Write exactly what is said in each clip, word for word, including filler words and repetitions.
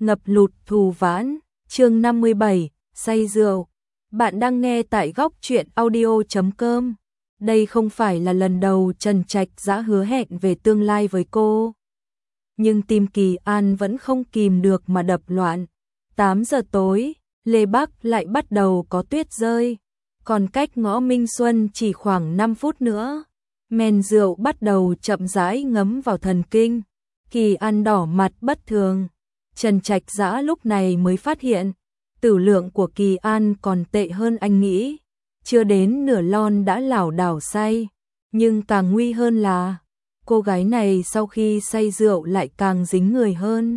ngập lụt thù vãn, chương năm mươi bảy, say rượu. Bạn đang nghe tại góc truyện audio chấm com. Đây không phải là lần đầu Trần Trạch Dã hứa hẹn về tương lai với cô. Nhưng tim Kỳ An vẫn không kìm được mà đập loạn. tám giờ tối, Lê Bắc lại bắt đầu có tuyết rơi. Còn cách ngõ Minh Xuân chỉ khoảng năm phút nữa. Men rượu bắt đầu chậm rãi ngấm vào thần kinh. Kỳ An đỏ mặt bất thường. Trần Trạch Dã lúc này mới phát hiện, tử lượng của Kỳ An còn tệ hơn anh nghĩ. Chưa đến nửa lon đã lảo đảo say. Nhưng càng nguy hơn là, cô gái này sau khi say rượu lại càng dính người hơn.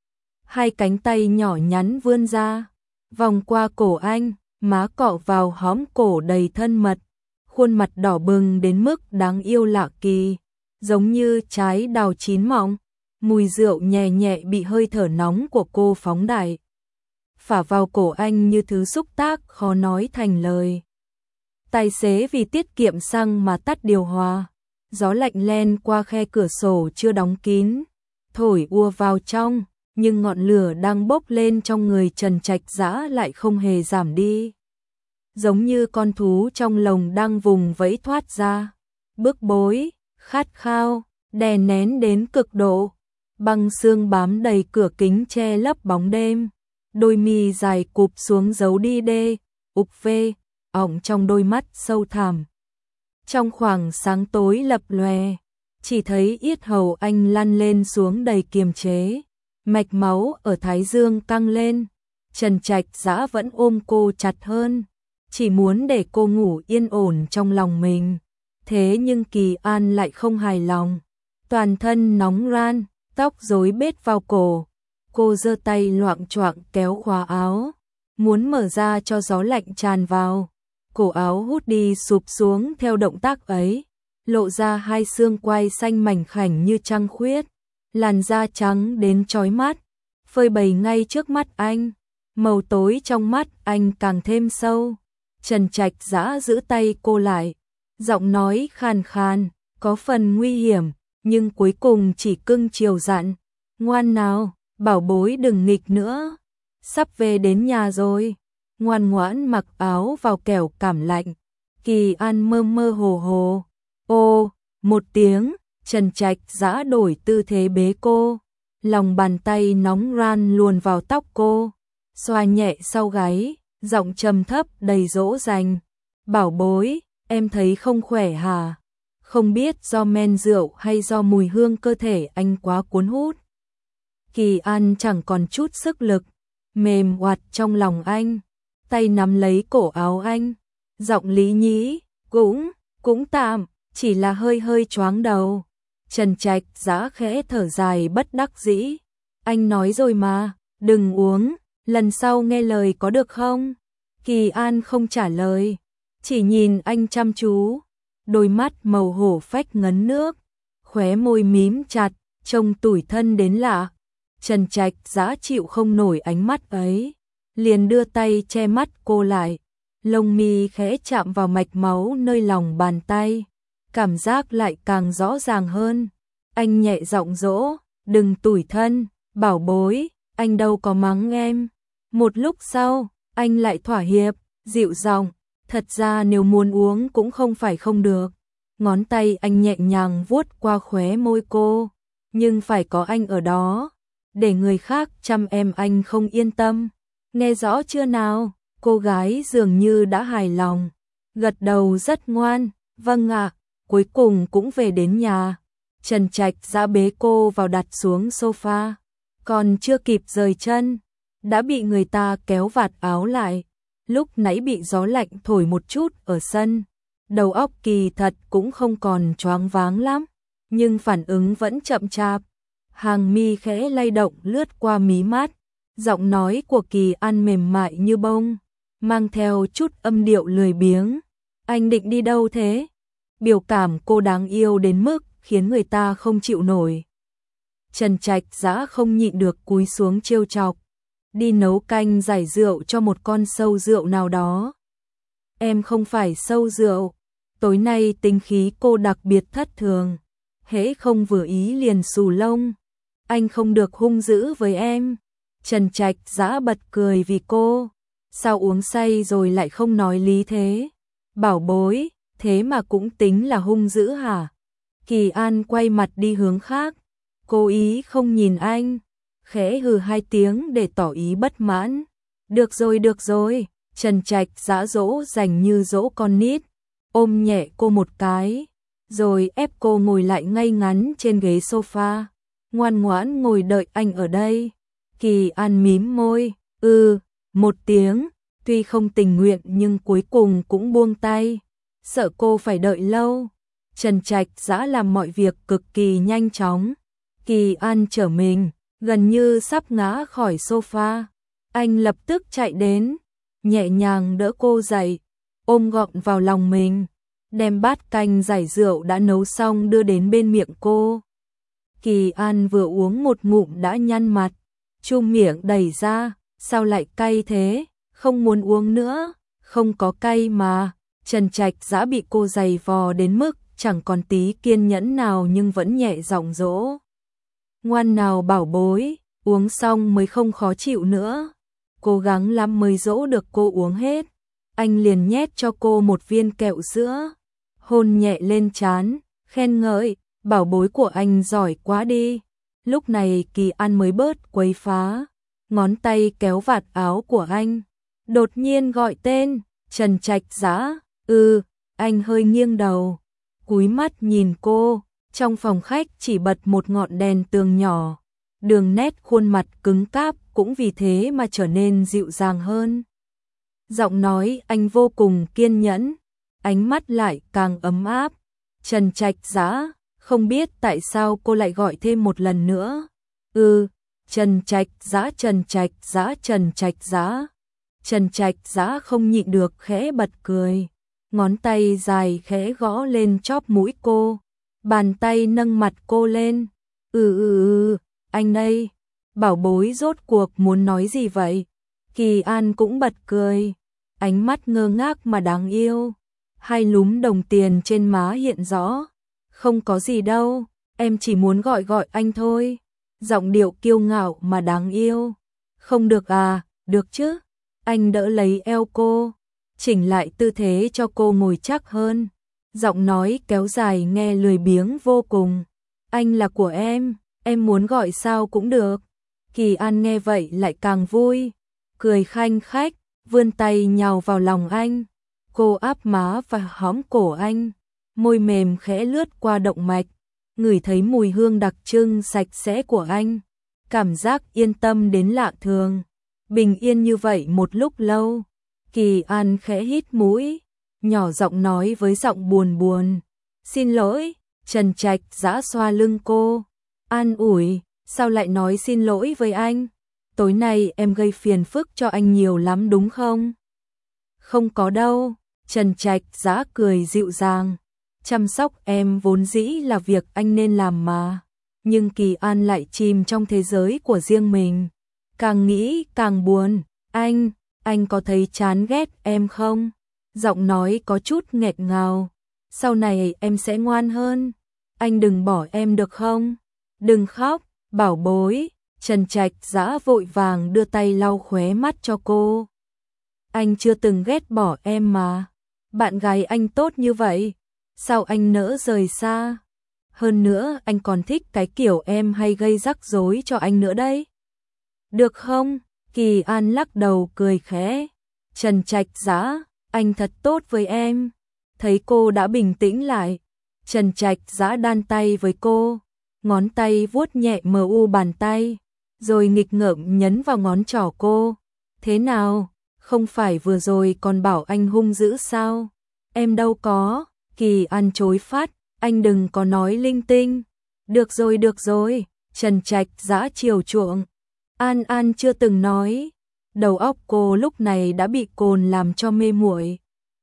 Hai cánh tay nhỏ nhắn vươn ra, vòng qua cổ anh, má cọ vào hõm cổ đầy thân mật. Khuôn mặt đỏ bừng đến mức đáng yêu lạ kỳ, giống như trái đào chín mọng. Mùi rượu nhẹ nhẹ bị hơi thở nóng của cô phóng đại, phả vào cổ anh như thứ xúc tác khó nói thành lời. Tài xế vì tiết kiệm xăng mà tắt điều hòa. Gió lạnh len qua khe cửa sổ chưa đóng kín, thổi ùa vào trong, nhưng ngọn lửa đang bốc lên trong người Trần Trạch Dã lại không hề giảm đi. Giống như con thú trong lồng đang vùng vẫy thoát ra, bức bối, khát khao, đè nén đến cực độ. Băng xương bám đầy cửa kính che lấp bóng đêm, đôi mi dài cụp xuống giấu đi đê, ục vê, ỏng trong đôi mắt sâu thẳm. Trong khoảng sáng tối lập lòe, chỉ thấy yết hầu anh lăn lên xuống đầy kiềm chế, mạch máu ở thái dương căng lên. Trần Trạch Dã vẫn ôm cô chặt hơn, chỉ muốn để cô ngủ yên ổn trong lòng mình. Thế nhưng Kỳ An lại không hài lòng, toàn thân nóng ran, tóc rối bết vào cổ. Cô giơ tay loạng choạng kéo khóa áo, muốn mở ra cho gió lạnh tràn vào. Cổ áo hút đi sụp xuống theo động tác ấy, lộ ra hai xương quai xanh mảnh khảnh như trăng khuyết, làn da trắng đến chói mắt, phơi bày ngay trước mắt anh. Màu tối trong mắt anh càng thêm sâu. Trần Trạch Dã giữ tay cô lại, giọng nói khàn khàn, có phần nguy hiểm, nhưng cuối cùng chỉ cưng chiều dặn, ngoan nào, bảo bối đừng nghịch nữa, sắp về đến nhà rồi, ngoan ngoãn mặc áo vào kẻo cảm lạnh. Kỳ An mơ mơ hồ hồ, ô, một tiếng, Trần Trạch Dã đổi tư thế bế cô, lòng bàn tay nóng ran luồn vào tóc cô, xoa nhẹ sau gáy, giọng trầm thấp đầy dỗ dành, bảo bối, em thấy không khỏe hả? Không biết do men rượu hay do mùi hương cơ thể anh quá cuốn hút. Kỳ An chẳng còn chút sức lực, mềm oặt trong lòng anh, tay nắm lấy cổ áo anh, giọng lý nhí, cũng, cũng tạm, chỉ là hơi hơi choáng đầu. Trần Trạch Dã khẽ thở dài bất đắc dĩ, anh nói rồi mà, đừng uống, lần sau nghe lời có được không? Kỳ An không trả lời, chỉ nhìn anh chăm chú. Đôi mắt màu hổ phách ngấn nước, khóe môi mím chặt, trông tủi thân đến lạ. Trần Trạch Dã chịu không nổi ánh mắt ấy, liền đưa tay che mắt cô lại, lông mi khẽ chạm vào mạch máu nơi lòng bàn tay, cảm giác lại càng rõ ràng hơn. Anh nhẹ giọng dỗ, đừng tủi thân, bảo bối, anh đâu có mắng em. Một lúc sau, anh lại thỏa hiệp, dịu giọng, thật ra nếu muốn uống cũng không phải không được. Ngón tay anh nhẹ nhàng vuốt qua khóe môi cô, nhưng phải có anh ở đó, để người khác chăm em anh không yên tâm. Nghe rõ chưa nào? Cô gái dường như đã hài lòng, gật đầu rất ngoan, vâng ạ, cuối cùng cũng về đến nhà. Trần Trạch Dã bế cô vào đặt xuống sofa, còn chưa kịp rời chân, đã bị người ta kéo vạt áo lại. Lúc nãy bị gió lạnh thổi một chút ở sân, đầu óc kỳ thật cũng không còn choáng váng lắm, nhưng phản ứng vẫn chậm chạp. Hàng mi khẽ lay động lướt qua mí mắt, giọng nói của Kỳ An mềm mại như bông, mang theo chút âm điệu lười biếng. Anh định đi đâu thế? Biểu cảm cô đáng yêu đến mức khiến người ta không chịu nổi. Trần Trạch Dã không nhịn được cúi xuống trêu chọc, đi nấu canh giải rượu cho một con sâu rượu nào đó. Em không phải sâu rượu, tối nay tính khí cô đặc biệt thất thường, hễ không vừa ý liền xù lông. Anh không được hung dữ với em. Trần Trạch Dã bật cười vì cô. Sao uống say rồi lại không nói lý thế? Bảo bối, thế mà cũng tính là hung dữ hả? Kỳ An quay mặt đi hướng khác, cố ý không nhìn anh, khẽ hừ hai tiếng để tỏ ý bất mãn. Được rồi được rồi, Trần Trạch Dã dỗ dành như dỗ con nít, ôm nhẹ cô một cái, rồi ép cô ngồi lại ngay ngắn trên ghế sofa, ngoan ngoãn ngồi đợi anh ở đây. Kỳ An mím môi, ừ, một tiếng, tuy không tình nguyện nhưng cuối cùng cũng buông tay, sợ cô phải đợi lâu. Trần Trạch Dã làm mọi việc cực kỳ nhanh chóng. Kỳ An trở mình, gần như sắp ngã khỏi sofa. Anh lập tức chạy đến, nhẹ nhàng đỡ cô dậy, ôm gọn vào lòng mình, đem bát canh giải rượu đã nấu xong đưa đến bên miệng cô. Kỳ An vừa uống một ngụm đã nhăn mặt, chu miệng đẩy ra, sao lại cay thế, không muốn uống nữa, không có cay mà. Trần Trạch Dã bị cô giày vò đến mức chẳng còn tí kiên nhẫn nào nhưng vẫn nhẹ giọng dỗ. Ngoan nào bảo bối, uống xong mới không khó chịu nữa. Cố gắng lắm mới dỗ được cô uống hết. Anh liền nhét cho cô một viên kẹo sữa, hôn nhẹ lên trán, khen ngợi, bảo bối của anh giỏi quá đi. Lúc này Kỳ An mới bớt quấy phá, ngón tay kéo vạt áo của anh, đột nhiên gọi tên, Trần Trạch Dã. Ừ, anh hơi nghiêng đầu, cúi mắt nhìn cô. Trong phòng khách chỉ bật một ngọn đèn tường nhỏ, đường nét khuôn mặt cứng cáp cũng vì thế mà trở nên dịu dàng hơn. Giọng nói anh vô cùng kiên nhẫn, ánh mắt lại càng ấm áp. Trần Trạch Dã, không biết tại sao cô lại gọi thêm một lần nữa. Ừ, Trần Trạch Dã, Trần Trạch Dã, Trần Trạch Dã. Trần Trạch Dã không nhịn được khẽ bật cười, ngón tay dài khẽ gõ lên chóp mũi cô, bàn tay nâng mặt cô lên. Ừ ừ ừ, anh đây, bảo bối rốt cuộc muốn nói gì vậy? Kỳ An cũng bật cười, ánh mắt ngơ ngác mà đáng yêu, hai lúm đồng tiền trên má hiện rõ. Không có gì đâu, em chỉ muốn gọi gọi anh thôi. Giọng điệu kiêu ngạo mà đáng yêu. Không được à, được chứ. Anh đỡ lấy eo cô, chỉnh lại tư thế cho cô ngồi chắc hơn. Giọng nói kéo dài nghe lười biếng vô cùng. Anh là của em, em muốn gọi sao cũng được. Kỳ An nghe vậy lại càng vui, cười khanh khách, vươn tay nhào vào lòng anh. Cô áp má và hõm cổ anh, môi mềm khẽ lướt qua động mạch, ngửi thấy mùi hương đặc trưng sạch sẽ của anh. Cảm giác yên tâm đến lạ thường. Bình yên như vậy một lúc lâu, Kỳ An khẽ hít mũi, nhỏ giọng nói với giọng buồn buồn. Xin lỗi. Trần Trạch Dã xoa lưng cô, an ủi, sao lại nói xin lỗi với anh? Tối nay em gây phiền phức cho anh nhiều lắm đúng không? Không có đâu. Trần Trạch Dã cười dịu dàng, chăm sóc em vốn dĩ là việc anh nên làm mà. Nhưng Kỳ An lại chìm trong thế giới của riêng mình, càng nghĩ càng buồn. Anh, anh có thấy chán ghét em không? Giọng nói có chút nghẹn ngào. Sau này em sẽ ngoan hơn. Anh đừng bỏ em được không? Đừng khóc, bảo bối. Trần Trạch Dã vội vàng đưa tay lau khóe mắt cho cô. Anh chưa từng ghét bỏ em mà. Bạn gái anh tốt như vậy, sao anh nỡ rời xa? Hơn nữa anh còn thích cái kiểu em hay gây rắc rối cho anh nữa đấy. Được không? Kỳ An lắc đầu cười khẽ. Trần Trạch Dã, anh thật tốt với em. Thấy cô đã bình tĩnh lại, Trần Trạch Dã đan tay với cô, ngón tay vuốt nhẹ mờ u bàn tay, rồi nghịch ngợm nhấn vào ngón trỏ cô. Thế nào? Không phải vừa rồi còn bảo anh hung dữ sao? Em đâu có. Kỳ An chối phát, anh đừng có nói linh tinh. Được rồi được rồi. Trần Trạch Dã chiều chuộng. An An chưa từng nói. Đầu óc cô lúc này đã bị cồn làm cho mê muội.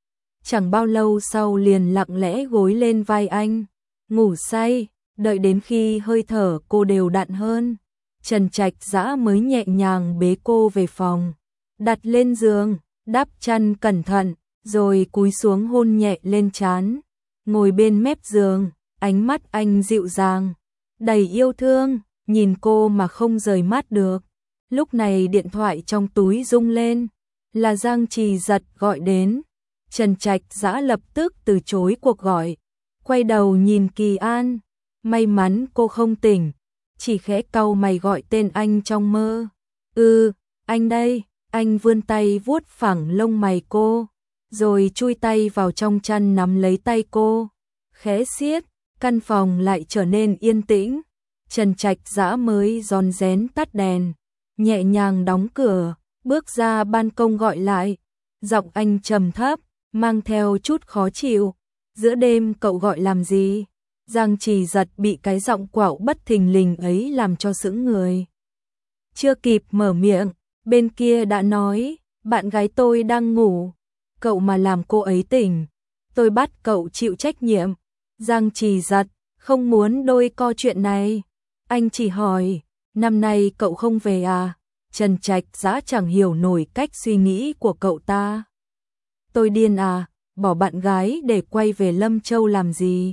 Chẳng bao lâu sau liền lặng lẽ gối lên vai anh, ngủ say. Đợi đến khi hơi thở cô đều đặn hơn, Trần Trạch Dã mới nhẹ nhàng bế cô về phòng, đặt lên giường, đắp chăn cẩn thận, rồi cúi xuống hôn nhẹ lên trán. Ngồi bên mép giường, ánh mắt anh dịu dàng, đầy yêu thương, nhìn cô mà không rời mắt được. Lúc này điện thoại trong túi rung lên, là Giang Trì Giật gọi đến. Trần Trạch Dã lập tức từ chối cuộc gọi, quay đầu nhìn Kỳ An, may mắn cô không tỉnh, chỉ khẽ cau mày gọi tên anh trong mơ. "Ừ, anh đây." Anh vươn tay vuốt phẳng lông mày cô, rồi chui tay vào trong chăn nắm lấy tay cô, khẽ siết, căn phòng lại trở nên yên tĩnh. Trần Trạch Dã mới rón rén tắt đèn, nhẹ nhàng đóng cửa, bước ra ban công gọi lại. Giọng anh trầm thấp, mang theo chút khó chịu. "Giữa đêm cậu gọi làm gì?" Giang Trì Giật bị cái giọng quạo bất thình lình ấy làm cho sững người. Chưa kịp mở miệng, bên kia đã nói, "Bạn gái tôi đang ngủ, cậu mà làm cô ấy tỉnh, tôi bắt cậu chịu trách nhiệm." Giang Trì Giật không muốn đôi co chuyện này. Anh chỉ hỏi, "Năm nay cậu không về à?" Trần Trạch Dã chẳng hiểu nổi cách suy nghĩ của cậu ta. "Tôi điên à, bỏ bạn gái để quay về Lâm Châu làm gì?"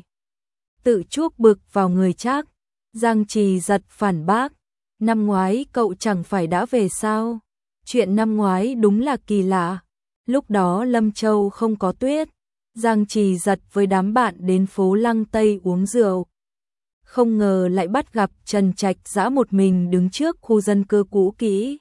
Tự chuốc bực vào người chắc. Giang Trì Giật phản bác, "Năm ngoái cậu chẳng phải đã về sao? Chuyện năm ngoái đúng là kỳ lạ. Lúc đó Lâm Châu không có tuyết." Giang Trì Giật với đám bạn đến phố Lăng Tây uống rượu. Không ngờ lại bắt gặp Trần Trạch Dã một mình đứng trước khu dân cư cũ kỹ.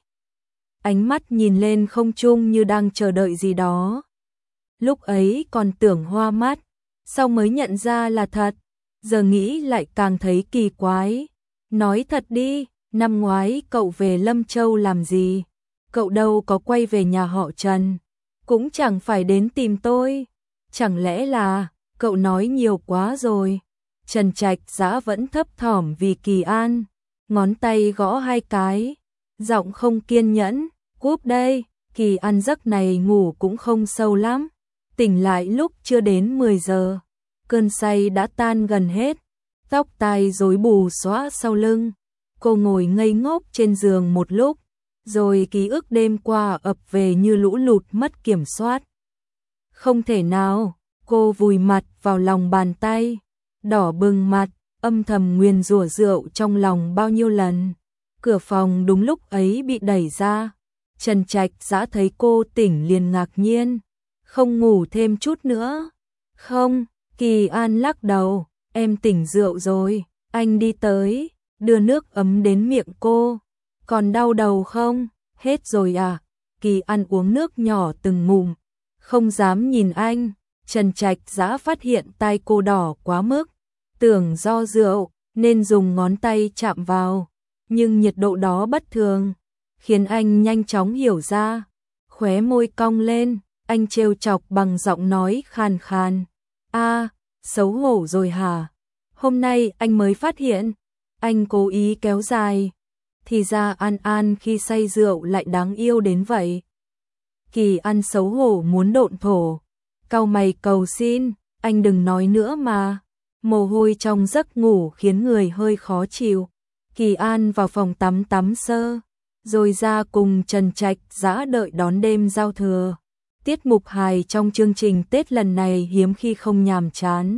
Ánh mắt nhìn lên không trung như đang chờ đợi gì đó. Lúc ấy còn tưởng hoa mắt, sau mới nhận ra là thật. Giờ nghĩ lại càng thấy kỳ quái. "Nói thật đi, năm ngoái cậu về Lâm Châu làm gì? Cậu đâu có quay về nhà họ Trần, cũng chẳng phải đến tìm tôi. Chẳng lẽ là..." "Cậu nói nhiều quá rồi." Trần Trạch Dã vẫn thấp thỏm vì Kỳ An, ngón tay gõ hai cái, giọng không kiên nhẫn, "Cúp đây." Kỳ An giấc này ngủ cũng không sâu lắm, tỉnh lại lúc chưa đến mười giờ, cơn say đã tan gần hết, tóc tai rối bù xõa sau lưng. Cô ngồi ngây ngốc trên giường một lúc, rồi ký ức đêm qua ập về như lũ lụt mất kiểm soát. Không thể nào, cô vùi mặt vào lòng bàn tay, đỏ bừng mặt, âm thầm nguyền rủa rượu trong lòng bao nhiêu lần. Cửa phòng đúng lúc ấy bị đẩy ra. Trần Trạch Dã thấy cô tỉnh liền ngạc nhiên, "Không ngủ thêm chút nữa?" "Không." Kỳ An lắc đầu, "Em tỉnh rượu rồi." Anh đi tới, đưa nước ấm đến miệng cô. "Còn đau đầu không?" "Hết rồi à?" Kỳ An uống nước nhỏ từng ngụm, không dám nhìn anh. Trần Trạch Dã phát hiện tai cô đỏ quá mức, tưởng do rượu nên dùng ngón tay chạm vào, nhưng nhiệt độ đó bất thường, khiến anh nhanh chóng hiểu ra. Khóe môi cong lên, anh trêu chọc bằng giọng nói khàn khàn, "A, xấu hổ rồi hả? Hôm nay anh mới phát hiện." Anh cố ý kéo dài, "Thì ra An An khi say rượu lại đáng yêu đến vậy." Kỳ An xấu hổ muốn độn thổ, cau mày cầu xin, "Anh đừng nói nữa mà." Mồ hôi trong giấc ngủ khiến người hơi khó chịu. Kỳ An vào phòng tắm tắm sơ, rồi ra cùng Trần Trạch Dã đợi đón đêm giao thừa. Tiết mục hài trong chương trình Tết lần này hiếm khi không nhàm chán.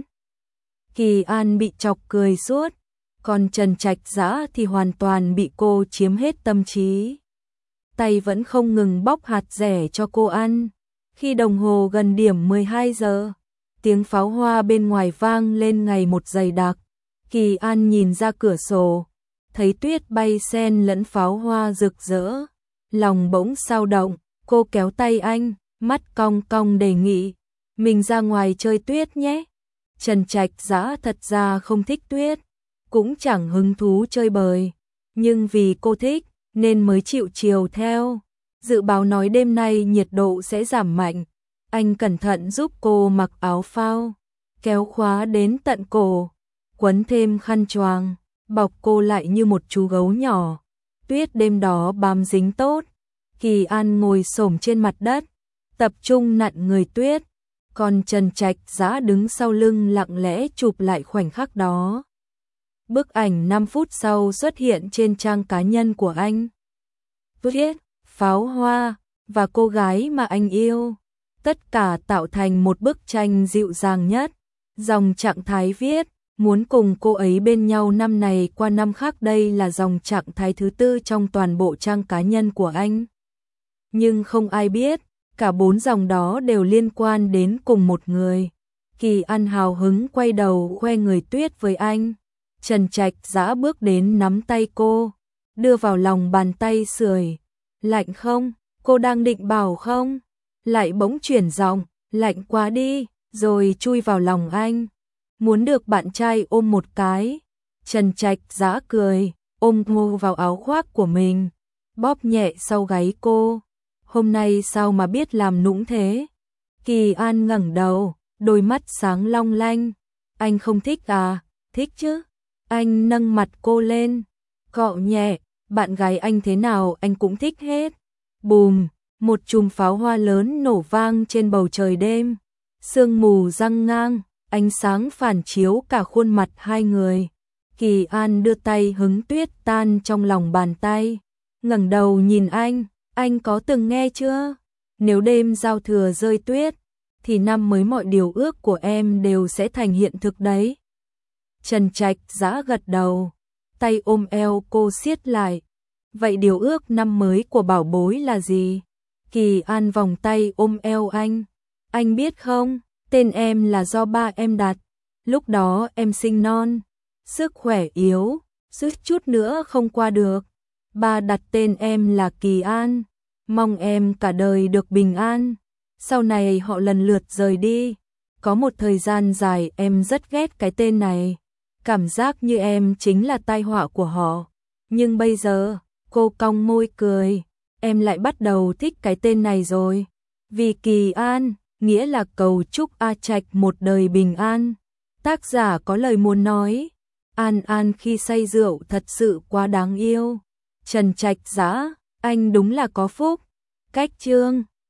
Kỳ An bị chọc cười suốt, còn Trần Trạch Dã thì hoàn toàn bị cô chiếm hết tâm trí. Tay vẫn không ngừng bóc hạt dẻ cho cô ăn. Khi đồng hồ gần điểm mười hai giờ, tiếng pháo hoa bên ngoài vang lên ngày một dày đặc. Kỳ An nhìn ra cửa sổ, thấy tuyết bay xen lẫn pháo hoa rực rỡ, lòng bỗng xao động. Cô kéo tay anh, mắt cong cong đề nghị, "Mình ra ngoài chơi tuyết nhé." Trần Trạch Dã thật ra không thích tuyết, cũng chẳng hứng thú chơi bời, nhưng vì cô thích nên mới chịu chiều theo. Dự báo nói đêm nay nhiệt độ sẽ giảm mạnh. Anh cẩn thận giúp cô mặc áo phao, kéo khóa đến tận cổ, quấn thêm khăn choàng, bọc cô lại như một chú gấu nhỏ. Tuyết đêm đó bám dính tốt. Kỳ An ngồi xổm trên mặt đất, tập trung nặn người tuyết, còn Trần Trạch Dã đứng sau lưng lặng lẽ chụp lại khoảnh khắc đó. Bức ảnh năm phút sau xuất hiện trên trang cá nhân của anh. Tuyết, pháo hoa và cô gái mà anh yêu, tất cả tạo thành một bức tranh dịu dàng nhất. Dòng trạng thái viết, muốn cùng cô ấy bên nhau năm này qua năm khác, đây là dòng trạng thái thứ tư trong toàn bộ trang cá nhân của anh. Nhưng không ai biết, cả bốn dòng đó đều liên quan đến cùng một người. Kỳ An hào hứng quay đầu khoe người tuyết với anh. Trần Trạch Dã bước đến nắm tay cô, đưa vào lòng bàn tay sưởi. Lạnh không? Cô đang định bảo không? Lại bỗng chuyển giọng, lạnh quá đi, rồi chui vào lòng anh. Muốn được bạn trai ôm một cái. Trần Trạch Dã cười, ôm cô vào áo khoác của mình, bóp nhẹ sau gáy cô. Hôm nay sao mà biết làm nũng thế? Kỳ An ngẩng đầu, đôi mắt sáng long lanh. Anh không thích à? Thích chứ. Anh nâng mặt cô lên, cọ nhẹ, bạn gái anh thế nào anh cũng thích hết. Bùm, một chùm pháo hoa lớn nổ vang trên bầu trời đêm. Sương mù giăng ngang, ánh sáng phản chiếu cả khuôn mặt hai người. Kỳ An đưa tay hứng tuyết tan trong lòng bàn tay, ngẩng đầu nhìn anh, anh có từng nghe chưa? Nếu đêm giao thừa rơi tuyết, thì năm mới mọi điều ước của em đều sẽ thành hiện thực đấy. Trần Trạch Dã gật đầu, tay ôm eo cô siết lại. Vậy điều ước năm mới của bảo bối là gì? Kỳ An vòng tay ôm eo anh. Anh biết không, tên em là do ba em đặt. Lúc đó em sinh non, sức khỏe yếu, suýt chút nữa không qua được. Ba đặt tên em là Kỳ An, mong em cả đời được bình an. Sau này họ lần lượt rời đi. Có một thời gian dài em rất ghét cái tên này. Cảm giác như em chính là tai họa của họ. Nhưng bây giờ, cô cong môi cười, em lại bắt đầu thích cái tên này rồi. Vì Kỳ An, nghĩa là cầu chúc A Trạch một đời bình an. Tác giả có lời muốn nói, An An khi say rượu thật sự quá đáng yêu. Trần Trạch Dã, anh đúng là có phúc. Cách chương